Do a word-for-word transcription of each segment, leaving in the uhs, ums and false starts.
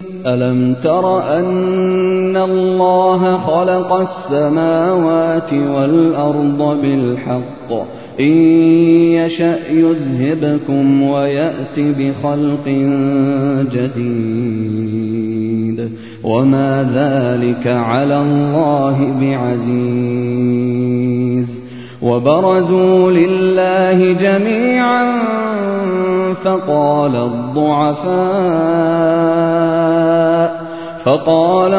ألم تر أن الله خلق السماوات والأرض بالحق إن يشأ يذهبكم ويأت بخلق جديد وما ذلك على الله بعزيز وبرزوا لله جميعا فقال الضعفاء فقال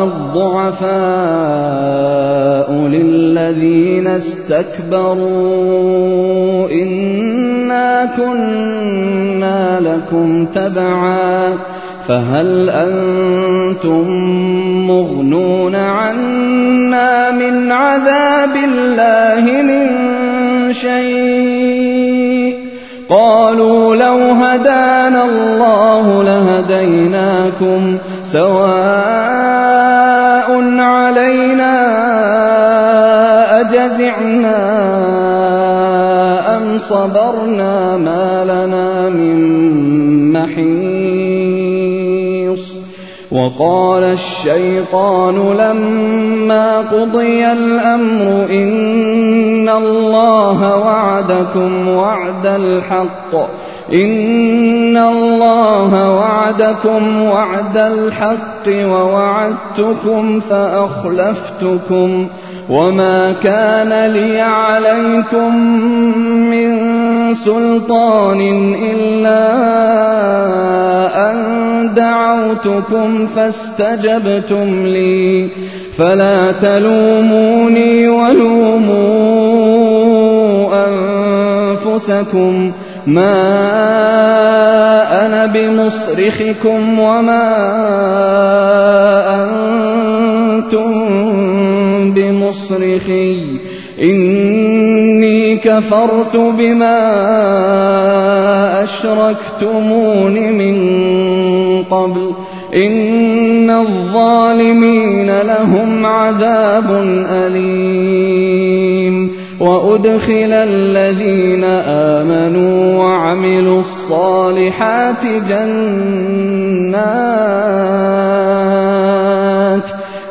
الضعفاء للذين استكبروا إنا كنا لكم تبعا فهل أنتم مغنون عنا من عذاب الله من شيء قالوا لو هدانا الله لهديناكم سواء علينا أجزعنا أم صبرنا ما لنا من محيص وقال الشيطان لما قضي الأمر إن الله وعدكم وعد الحق إن الله وعدكم وعد الحق ووعدتكم فأخلفتكم وما كان لي عليكم من سلطان إلا أن دعوتكم فاستجبتم لي فلا تلوموني ولوموا أنفسكم ما أنا بمصرخكم وما أنتم بمصرخي إني كفرت بما أشركتمون من قبل إن الظالمين لهم عذاب أليم وأدخل الذين آمنوا وعملوا الصالحات جنات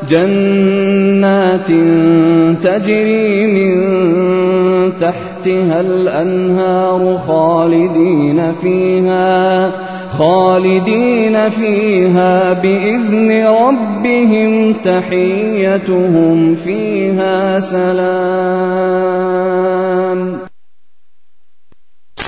جنات تجري من تحتها الأنهار خالدين فيها خالدين فيها بإذن ربهم تحيتهم فيها سلام.